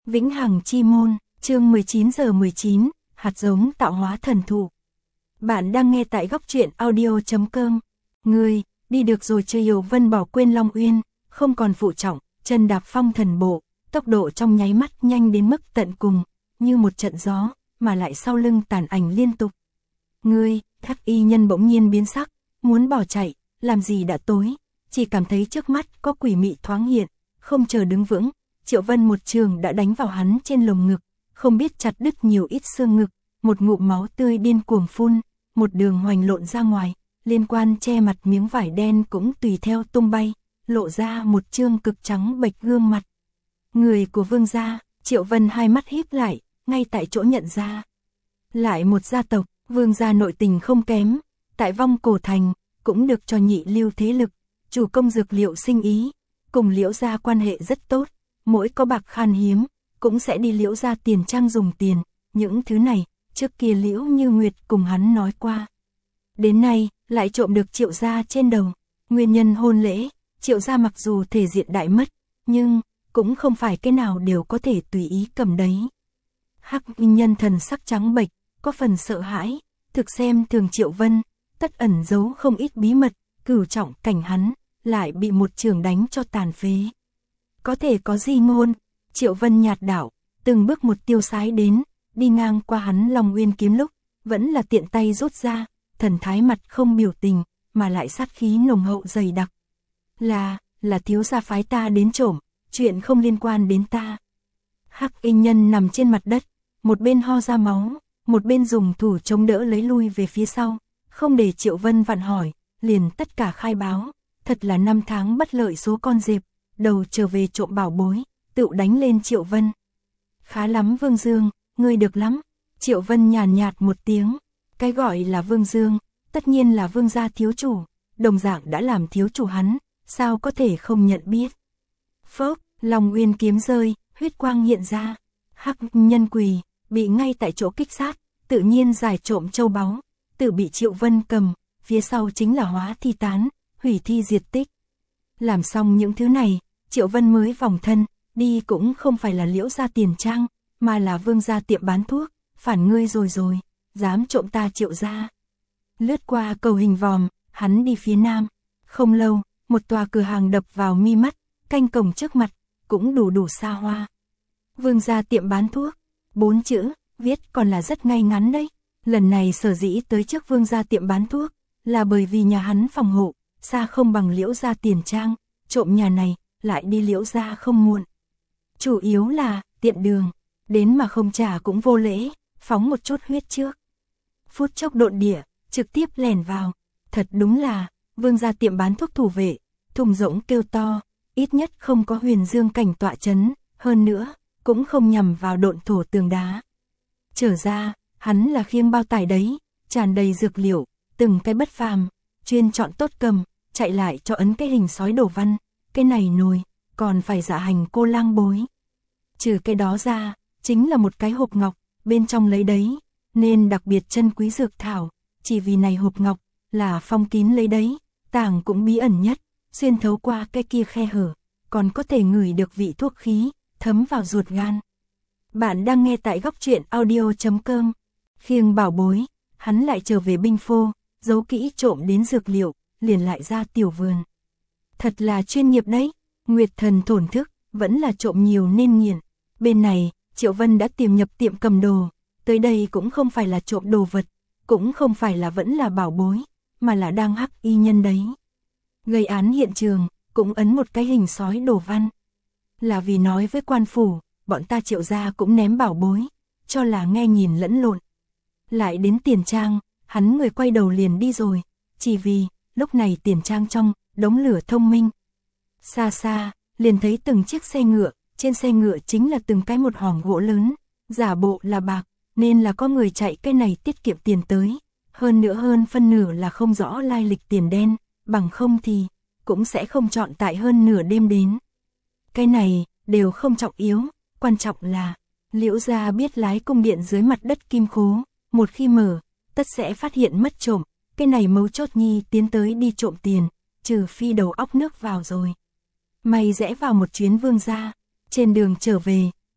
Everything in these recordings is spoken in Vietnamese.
Vĩnh Hằng Chi Môn, chương 19:19, hạt giống tạo hóa thần thụ. Bạn đang nghe tại góc truyện audio.com. Ngươi, đi được rồi chưa? Hiểu Vân bỏ quên Long Uyên, không còn phụ trọng, chân đạp phong thần bộ, tốc độ trong nháy mắt nhanh đến mức tận cùng, như một trận gió, mà lại sau lưng tàn ảnh liên tục. Ngươi, Hắc Y Nhân bỗng nhiên biến sắc, muốn bỏ chạy, làm gì đã tối, chỉ cảm thấy trước mắt có quỷ mị thoáng hiện, không chờ đứng vững, Triệu Vân một trường đã đánh vào hắn trên lồng ngực, không biết chặt đứt nhiều ít xương ngực, một ngụm máu tươi điên cuồng phun, một đường hoành lộn ra ngoài, liên quan che mặt miếng vải đen cũng tùy theo tung bay, lộ ra một trương cực trắng bệch gương mặt. Người của Vương gia, Triệu Vân hai mắt híp lại, ngay tại chỗ nhận ra. Lại một gia tộc, Vương gia nội tình không kém, tại Vong Cổ Thành, cũng được cho nhị lưu thế lực, chủ công dược liệu sinh ý, cùng Liễu gia quan hệ rất tốt, mỗi có bạc khan hiếm, cũng sẽ đi Liễu gia tiền trang dùng tiền, những thứ này, trước kia Liễu Như Nguyệt cùng hắn nói qua. Đến nay, lại trộm được Triệu gia trên đầu, nguyên nhân hôn lễ, Triệu gia mặc dù thể diện đại mất, nhưng cũng không phải cái nào đều có thể tùy ý cầm đấy. Hắc Y Nhân thần sắc trắng bệch, có phần sợ hãi, thực xem thường Triệu Vân, tất ẩn giấu không ít bí mật, cửu trọng cảnh hắn, lại bị một trường đánh cho tàn phế. Có thể có gì ngôn, Triệu Vân nhạt đạo, từng bước một tiêu sái đến, đi ngang qua hắn Long Uyên kiếm lúc, vẫn là tiện tay rút ra, thần thái mặt không biểu tình, mà lại sát khí nồng hậu dày đặc. Là thiếu gia phái ta đến trộm, chuyện không liên quan đến ta. Hắc Y Nhân nằm trên mặt đất, một bên ho ra máu, một bên dùng thủ chống đỡ lấy lui về phía sau, không để Triệu Vân vặn hỏi, liền tất cả khai báo, thật là năm tháng bất lợi số con dẹp, đầu trở về trộm bảo bối, tự đánh lên Triệu Vân. Khá lắm Vương Dương, ngươi được lắm. Triệu Vân nhàn nhạt một tiếng, cái gọi là Vương Dương, tất nhiên là Vương gia thiếu chủ, đồng dạng đã làm thiếu chủ hắn, sao có thể không nhận biết. Phốc, Long Uyên kiếm rơi, huyết quang hiện ra, Hắc Nhân quỳ, bị ngay tại chỗ kích sát, tự nhiên giải trộm châu báu, tự bị Triệu Vân cầm, phía sau chính là hóa thi tán, hủy thi diệt tích. Làm xong những thứ này, Triệu Vân mới vòng thân, đi cũng không phải là Liễu gia tiền trang, mà là Vương gia tiệm bán thuốc, phản ngươi rồi, dám trộm ta Triệu gia. Lướt qua cầu hình vòm, hắn đi phía nam, không lâu, một tòa cửa hàng đập vào mi mắt, canh cổng trước mặt, cũng đủ xa hoa. Vương gia tiệm bán thuốc, 4 chữ, viết còn là rất ngay ngắn đấy. Lần này sở dĩ tới trước Vương gia tiệm bán thuốc, là bởi vì nhà hắn phòng hộ, xa không bằng Liễu gia tiền trang, trộm nhà này, lại đi Liễu gia không muộn. Chủ yếu là, tiện đường, đến mà không trả cũng vô lễ, phóng một chút huyết trước. Phút chốc độn địa, trực tiếp lẻn vào, thật đúng là, Vương gia tiệm bán thuốc thủ vệ, thùng rỗng kêu to, ít nhất không có Huyền Dương cảnh tọa chấn, hơn nữa, cũng không nhằm vào độn thổ tường đá. Trở ra, hắn là khiêng bao tải đấy, tràn đầy dược liệu, từng cái bất phàm, chuyên chọn tốt cầm, chạy lại cho ấn cái hình sói đổ văn, cái này nồi, còn phải dạ hành cô lang bối. Trừ cái đó ra, chính là một cái hộp ngọc, bên trong lấy đấy, nên đặc biệt chân quý dược thảo, chỉ vì này hộp ngọc, là phong kín lấy đấy, tàng cũng bí ẩn nhất, xuyên thấu qua cái kia khe hở, còn có thể ngửi được vị thuốc khí, thấm vào ruột gan. Bạn đang nghe tại góc truyện audio.com. Khiêng bảo bối, hắn lại trở về binh phô, giấu kỹ trộm đến dược liệu, liền lại ra tiểu vườn. Thật là chuyên nghiệp đấy, Nguyệt Thần thổn thức, vẫn là trộm nhiều nên nghiền. Bên này, Triệu Vân đã tìm nhập tiệm cầm đồ, tới đây cũng không phải là trộm đồ vật, cũng không phải là vẫn là bảo bối, mà là đang Hắc Y Nhân đấy. Gây án hiện trường, cũng ấn một cái hình sói đồ văn. Là vì nói với quan phủ, bọn ta Triệu gia cũng ném bảo bối, cho là nghe nhìn lẫn lộn. Lại đến tiền trang, hắn người quay đầu liền đi rồi, chỉ vì, lúc này tiền trang trong, đống lửa thông minh. Xa xa, liền thấy từng chiếc xe ngựa, trên xe ngựa chính là từng cái một hòm gỗ lớn, giả bộ là bạc, nên là có người chạy cái này tiết kiệm tiền tới, hơn nữa hơn phân nửa là không rõ lai lịch tiền đen, bằng không thì, cũng sẽ không chọn tại hơn nửa đêm đến. Cái này, đều không trọng yếu, quan trọng là, Liễu gia biết lái cung điện dưới mặt đất kim khố, một khi mở, tất sẽ phát hiện mất trộm, cái này mấu chốt nhi tiến tới đi trộm tiền, trừ phi đầu óc nước vào rồi. Mày rẽ vào một chuyến Vương gia, trên đường trở về,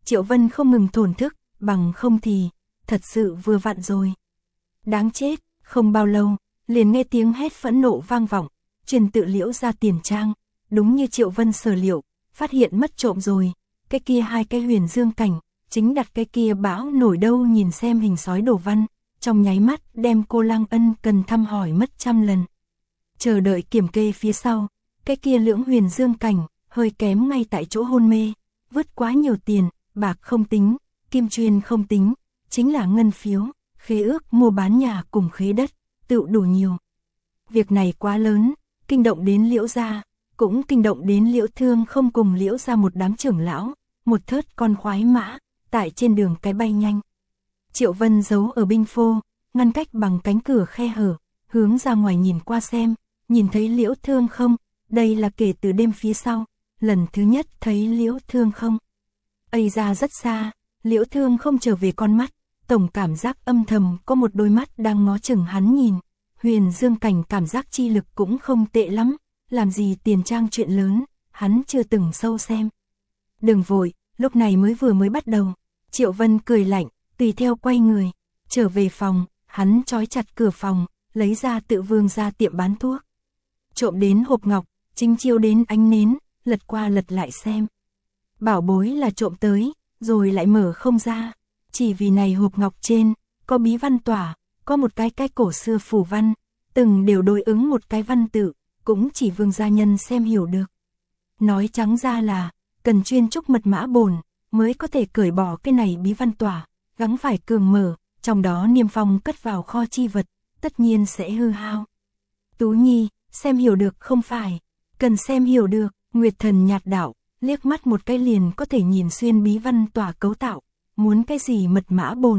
Triệu Vân không ngừng thổn thức, bằng không thì, thật sự vừa vặn rồi. Đáng chết, không bao lâu, liền nghe tiếng hét phẫn nộ vang vọng, truyền tự Liễu ra tiền trang, đúng như Triệu Vân sở liệu, phát hiện mất trộm rồi, cái kia hai cái huyền dương cảnh, chính đặt cái kia bão nổi đâu nhìn xem hình sói đổ văn, trong nháy mắt đem cô Lang Ân cần thăm hỏi mất trăm lần. Chờ đợi kiểm kê phía sau, cái kia lưỡng huyền dương cảnh, hơi kém ngay tại chỗ hôn mê, vứt quá nhiều tiền, bạc không tính, kim chuyên không tính, chính là ngân phiếu, khế ước mua bán nhà cùng khế đất, tự đủ nhiều. Việc này quá lớn, kinh động đến Liễu gia, cũng kinh động đến Liễu Thương không cùng Liễu gia một đám trưởng lão, một thớt con khoái mã, tại trên đường cái bay nhanh. Triệu Vân giấu ở binh phô, ngăn cách bằng cánh cửa khe hở, hướng ra ngoài nhìn qua xem, nhìn thấy Liễu Thương không, đây là kể từ đêm phía sau, lần thứ nhất thấy Liễu Thương không. Ây ra rất xa, Liễu Thương không trở về con mắt, tổng cảm giác âm thầm có một đôi mắt đang ngó chừng hắn nhìn, huyền dương cảnh cảm giác chi lực cũng không tệ lắm, làm gì tiền trang chuyện lớn, hắn chưa từng sâu xem. Đừng vội, lúc này mới bắt đầu, Triệu Vân cười lạnh, tùy theo quay người, trở về phòng, hắn trói chặt cửa phòng, lấy ra tự vương ra tiệm bán thuốc. Trộm đến hộp ngọc, chính chiếu đến ánh nến, lật qua lật lại xem. Bảo bối là trộm tới, rồi lại mở không ra, chỉ vì này hộp ngọc trên, có bí văn tỏa, có một cái cổ xưa phù văn, từng đều đối ứng một cái văn tự, cũng chỉ vương gia nhân xem hiểu được. Nói trắng ra là, cần chuyên trúc mật mã bổn, mới có thể cởi bỏ cái này bí văn tỏa, gắng phải cường mở, trong đó niêm phong cất vào kho chi vật, tất nhiên sẽ hư hao. Tú Nhi, xem hiểu được không phải, cần xem hiểu được, Nguyệt Thần nhạt đạo, liếc mắt một cái liền có thể nhìn xuyên bí văn tỏa cấu tạo, muốn cái gì mật mã bồn.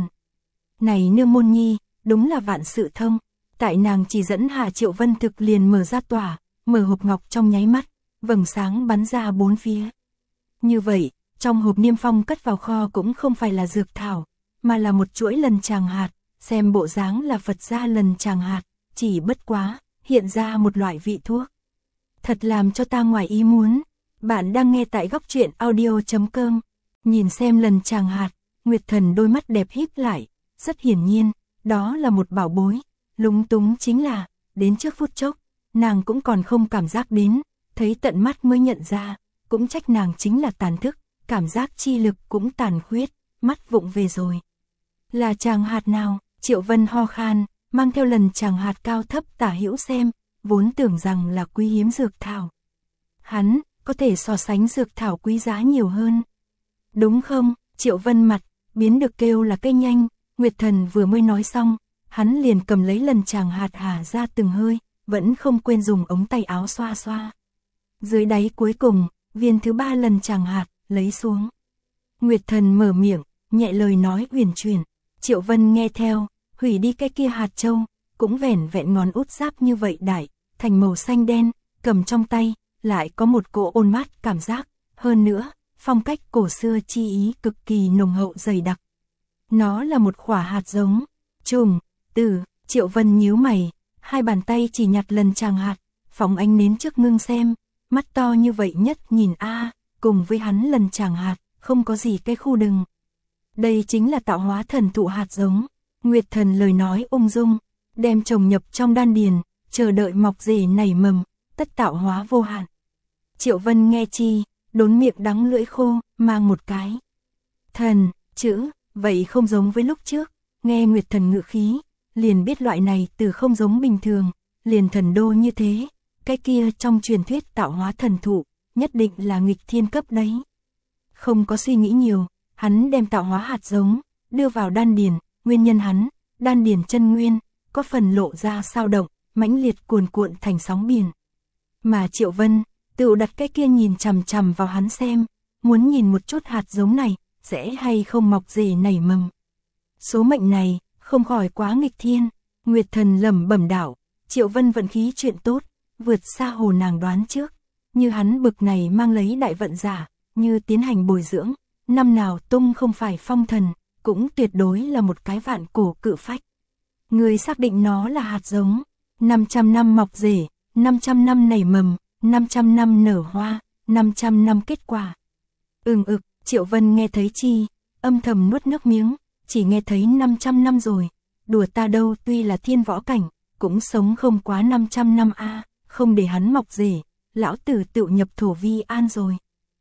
Này nương môn nhi, đúng là vạn sự thông, tại nàng chỉ dẫn hạ Triệu Vân thực liền mở ra tỏa, mở hộp ngọc trong nháy mắt, vầng sáng bắn ra bốn phía. Như vậy, trong hộp niêm phong cất vào kho cũng không phải là dược thảo, mà là một chuỗi lần tràng hạt, xem bộ dáng là Phật gia lần tràng hạt, chỉ bất quá, hiện ra một loại vị thuốc. Thật làm cho ta ngoài ý muốn. Bạn đang nghe tại góc truyện audio.com. Nhìn xem lần tràng hạt, Nguyệt Thần đôi mắt đẹp híp lại, rất hiển nhiên, đó là một bảo bối. Lúng túng chính là, đến trước phút chốc, nàng cũng còn không cảm giác đến, thấy tận mắt mới nhận ra, cũng trách nàng chính là tàn thức, cảm giác chi lực cũng tàn khuyết, mắt vụng về rồi. Là tràng hạt nào? Triệu Vân ho khan, mang theo lần tràng hạt cao thấp tả hữu xem, vốn tưởng rằng là quý hiếm dược thảo. Hắn, có thể so sánh dược thảo quý giá nhiều hơn. Đúng không? Triệu Vân mặt, biến được kêu là cây nhanh, Nguyệt Thần vừa mới nói xong, hắn liền cầm lấy lần tràng hạt hà ra từng hơi, vẫn không quên dùng ống tay áo xoa xoa. Dưới đáy cuối cùng, viên thứ 3 lần tràng hạt, lấy xuống. Nguyệt Thần mở miệng, nhẹ lời nói uyển chuyển, Triệu Vân nghe theo, hủy đi cái kia hạt châu, cũng vẻn vẹn ngón út giáp như vậy đại, thành màu xanh đen, cầm trong tay, lại có một cỗ ôn mát cảm giác, hơn nữa, phong cách cổ xưa chi ý cực kỳ nồng hậu dày đặc. Nó là một quả hạt giống, trùng, từ, Triệu Vân nhíu mày, hai bàn tay chỉ nhặt lần tràng hạt, phóng ánh nến trước ngưng xem, mắt to như vậy nhất nhìn cùng với hắn lần tràng hạt, không có gì cái khu đừng. Đây chính là tạo hóa thần thụ hạt giống, Nguyệt Thần lời nói ung dung, đem trồng nhập trong đan điền, chờ đợi mọc rễ nảy mầm, tất tạo hóa vô hạn. Triệu Vân nghe chi, đốn miệng đắng lưỡi khô, mang một cái thần chữ, vậy không giống với lúc trước, nghe Nguyệt Thần ngự khí, liền biết loại này từ không giống bình thường, liền thần đô như thế, cái kia trong truyền thuyết tạo hóa thần thụ, nhất định là nghịch thiên cấp đấy. Không có suy nghĩ nhiều, hắn đem tạo hóa hạt giống, đưa vào đan điền, nguyên nhân hắn, đan điền chân nguyên, có phần lộ ra sao động, mãnh liệt cuồn cuộn thành sóng biển. Mà Triệu Vân, tự đặt cái kia nhìn chằm chằm vào hắn xem, muốn nhìn một chút hạt giống này, sẽ hay không mọc rễ nảy mầm. Số mệnh này, không khỏi quá nghịch thiên, Nguyệt Thần lẩm bẩm đạo, Triệu Vân vận khí chuyện tốt, vượt xa hồ nàng đoán trước, như hắn bực này mang lấy đại vận giả, như tiến hành bồi dưỡng, năm nào tung không phải phong thần, cũng tuyệt đối là một cái vạn cổ cự phách. Người xác định nó là hạt giống, 500 năm mọc rễ, 500 năm nảy mầm, 500 năm nở hoa, 500 năm kết quả. Triệu Vân nghe thấy chi, âm thầm nuốt nước miếng, chỉ nghe thấy 500 năm rồi, đùa ta đâu, tuy là thiên võ cảnh, cũng sống không quá 500 năm a, không để hắn mọc rể, lão tử tự nhập thổ vi an rồi.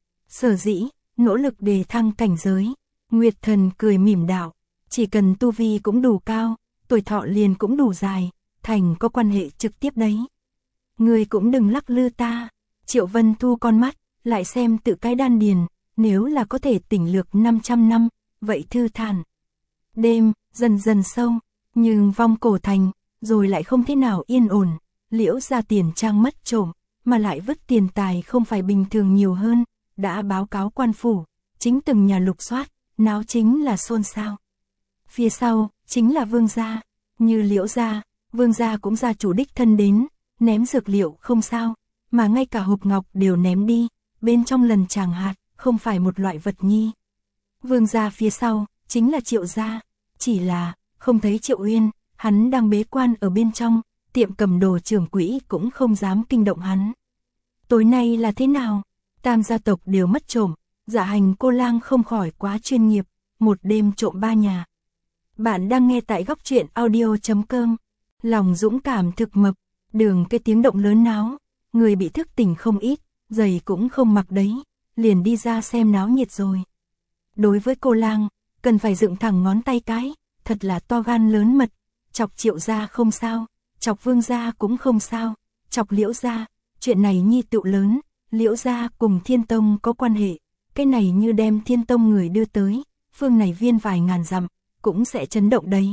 Sở dĩ, nỗ lực đề thăng cảnh giới, Nguyệt Thần cười mỉm đạo, chỉ cần tu vi cũng đủ cao, tuổi thọ liền cũng đủ dài, thành có quan hệ trực tiếp đấy. Ngươi cũng đừng lắc lư ta. Triệu Vân thu con mắt, lại xem tự cái đan điền, nếu là có thể tỉnh lược 500 năm, vậy thư thản. Đêm, dần dần sâu, nhưng vong cổ thành, rồi lại không thế nào yên ổn, Liễu gia tiền trang mất trộm, mà lại vứt tiền tài không phải bình thường nhiều hơn, đã báo cáo quan phủ, chính từng nhà lục soát, náo chính là xôn xao. Phía sau, chính là Vương gia, như Liễu gia, Vương gia cũng gia chủ đích thân đến, ném dược liệu không sao, mà ngay cả hộp ngọc đều ném đi, bên trong lần tràng hạt, không phải một loại vật nhi. Vương gia phía sau, chính là Triệu gia, chỉ là, không thấy Triệu Uyên, hắn đang bế quan ở bên trong, tiệm cầm đồ trưởng quỹ cũng không dám kinh động hắn. Tối nay là thế nào? Tam gia tộc đều mất trộm, Dạ Hành cô lang không khỏi quá chuyên nghiệp, một đêm trộm 3 nhà. Bạn đang nghe tại góc truyện audio.com, lòng dũng cảm thực mập, đường cái tiếng động lớn náo, người bị thức tỉnh không ít, giày cũng không mặc đấy, liền đi ra xem náo nhiệt rồi. Đối với cô lang, cần phải dựng thẳng ngón tay cái, thật là to gan lớn mật, chọc Triệu gia không sao, chọc Vương gia cũng không sao, chọc Liễu gia, chuyện này nhi tựu lớn, Liễu gia cùng Thiên Tông có quan hệ, cái này như đem Thiên Tông người đưa tới, phương này viên vài ngàn dặm, cũng sẽ chấn động đấy.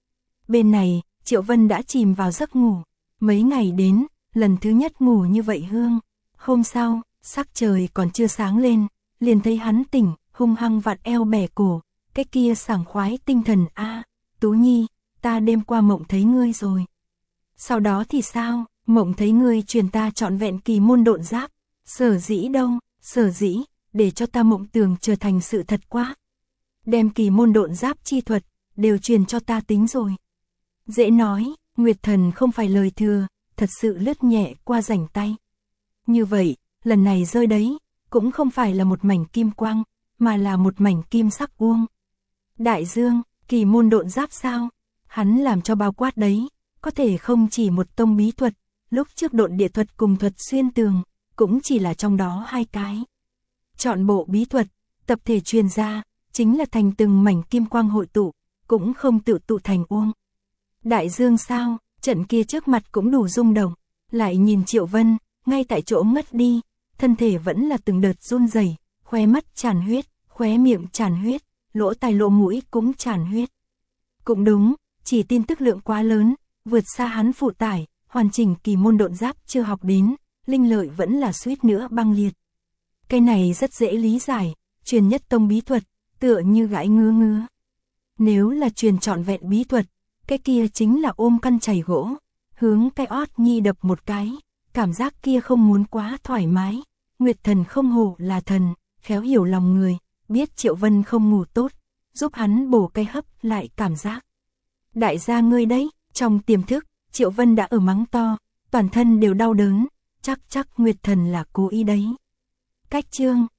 Bên này, Triệu Vân đã chìm vào giấc ngủ, mấy ngày đến, lần thứ nhất ngủ như vậy hương. Hôm sau, sắc trời còn chưa sáng lên, liền thấy hắn tỉnh, hung hăng vặn eo bẻ cổ, cái kia sảng khoái tinh thần a, Tú Nhi, ta đêm qua mộng thấy ngươi rồi. Sau đó thì sao, mộng thấy ngươi truyền ta trọn vẹn kỳ môn độn giáp, sở dĩ đâu, sở dĩ, để cho ta mộng tưởng trở thành sự thật quá. Đem kỳ môn độn giáp chi thuật, đều truyền cho ta tính rồi. Dễ nói, Nguyệt Thần không phải lời thừa, thật sự lướt nhẹ qua rảnh tay. Như vậy, lần này rơi đấy, cũng không phải là một mảnh kim quang, mà là một mảnh kim sắc uông. Đại Dương, kỳ môn độn giáp sao? Hắn làm cho bao quát đấy, có thể không chỉ một tông bí thuật, lúc trước độn địa thuật cùng thuật xuyên tường, cũng chỉ là trong đó 2 cái. Chọn bộ bí thuật, tập thể truyền ra, chính là thành từng mảnh kim quang hội tụ, cũng không tự tụ thành uông. Đại Dương sao, trận kia trước mặt cũng đủ rung động, lại nhìn Triệu Vân, ngay tại chỗ ngất đi, thân thể vẫn là từng đợt run rẩy, khóe mắt tràn huyết, khóe miệng tràn huyết, lỗ tai lỗ mũi cũng tràn huyết. Cũng đúng, chỉ tin tức lượng quá lớn, vượt xa hắn phụ tải, hoàn chỉnh kỳ môn độn giáp chưa học đến, linh lợi vẫn là suýt nữa băng liệt. Cái này rất dễ lý giải, truyền nhất tông bí thuật, tựa như gãi ngứa ngứa. Nếu là truyền trọn vẹn bí thuật, cái kia chính là ôm căn chày gỗ, hướng cái ót nhi đập một cái, cảm giác kia không muốn quá thoải mái. Nguyệt Thần không hổ là thần, khéo hiểu lòng người, biết Triệu Vân không ngủ tốt, giúp hắn bổ cái hấp lại cảm giác. Đại gia ngươi đấy, trong tiềm thức, Triệu Vân đã ở mắng to, toàn thân đều đau đớn, chắc Nguyệt Thần là cố ý đấy. Cách chương